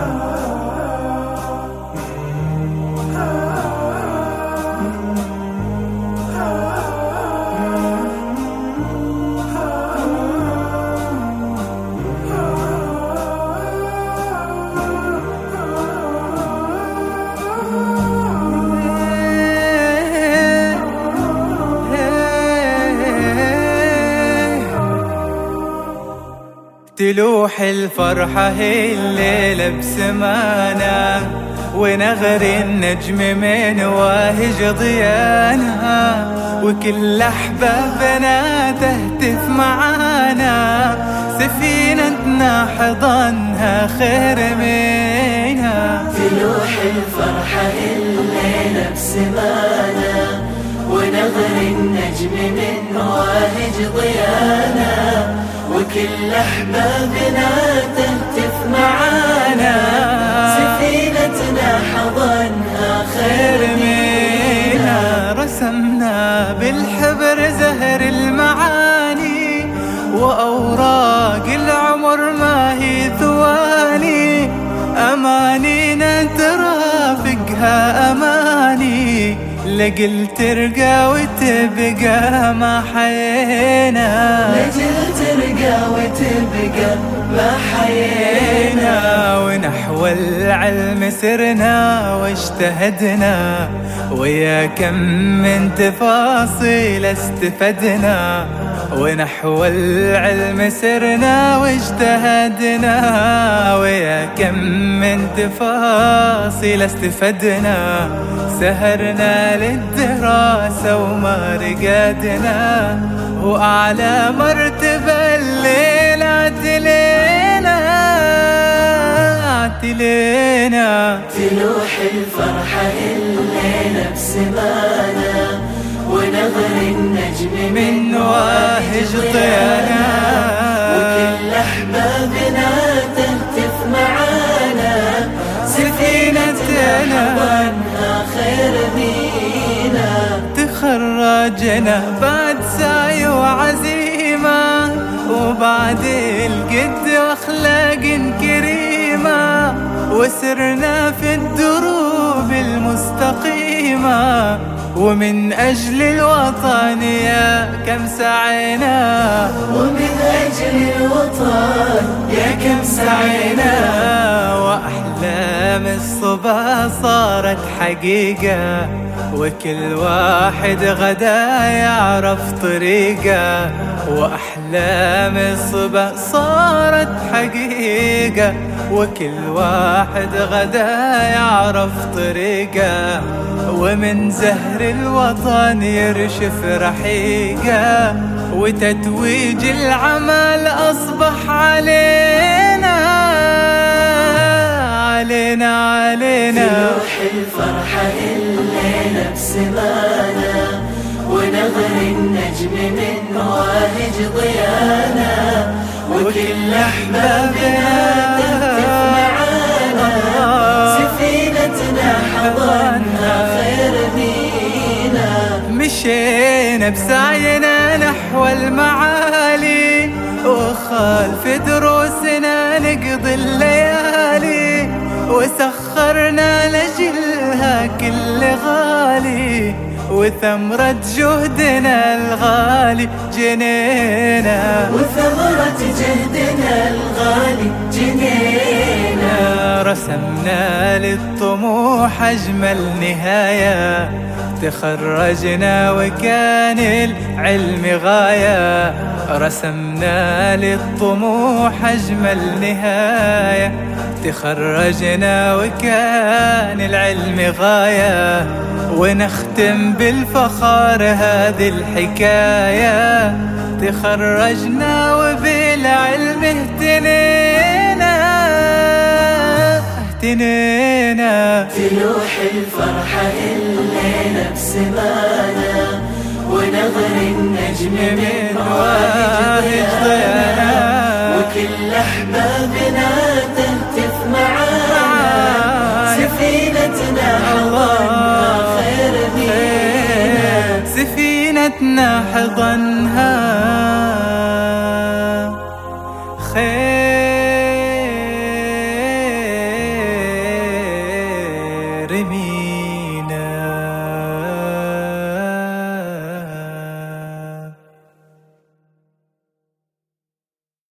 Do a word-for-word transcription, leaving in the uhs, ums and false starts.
تلوح الفرحة هي الليلة بسمانا، ونغري النجم من واهج ضيانا، وكل أحبابنا تهتف معانا، سفينتنا حضنها خير مينا. تلوح الفرحة هي الليلة بسمانا، ونغري النجم من واهج ضيانا، وكل أحبابنا تهتف معانا، سفينتنا حضنها خير مينا. رسمنا بالحبر زهر المعاني، وأوراق العمر ما هي ثواني، أمانينا ترافقها أماني، لجل ترقى وتبقى ما حيينا، لجل ترقى وتبقى ما حيينا. ونحو العلم سرنا واجتهدنا، ويا كم من تفاصيل استفدنا، ونحو العلم سرنا واجتهدنا، ويا كم من تفاصيل استفدنا، سهرنا للدراسة وما رقدنا، وأعلى مرتبة الليلة تلينا تلينا. تلوح الفرحة الليلة بسمانا، ونغري النجم من واهج ضيانا، وكل أحبابنا تهتف معانا، سفينتنا حضنها خير مينا. تخرجنا بعد سعي وعزيمة، وبعد الجد واخلاق كريمة، وسرنا في الدروب المستقيمة، ومن أجل الوطن يا كم سعينا، ومن أجل الوطن يا كم سعينا. وأحلام الصبا صارت حقيقة، وكل واحد غدا يعرف طريقه، وأحلام الصبا صارت حقيقة، وكل واحد غدا يعرف طريقه، ومن زهر الوطن يرشف رحيقه، وتتويج العمل أصبح علينا علينا علينا. تلوح الفرحة الليلة بسمانا، ونغري النجم من واهج ضيانا، وكل أحبابنا تهتف معانا، سفينتنا حضنها خير مينا. مشينا بسعينا نحو المعالي، وخلف دروسنا نقضي الليالي، وسخرنا لجلها كل غالي، وثمرة جهدنا الغالي جنينا، وثمرة جهدنا الغالي جنينا. رسمنا للطموح أجمل نهاية، تخرجنا وكان العلم غاية، رسمنا للطموح أجمل نهاية، تخرجنا وكان العلم غاية، ونختم بالفخار هذه الحكاية، تخرجنا وبالعلم اهتنينا اهتنينا. تلوح الفرحة الليلة بسمانا، ونغري النجم من واهج ضيانا، وكل أحبابنا تهتف معانا، سفينتنا حضنها خير مينا. سفينتنا حضنها خير رمينا.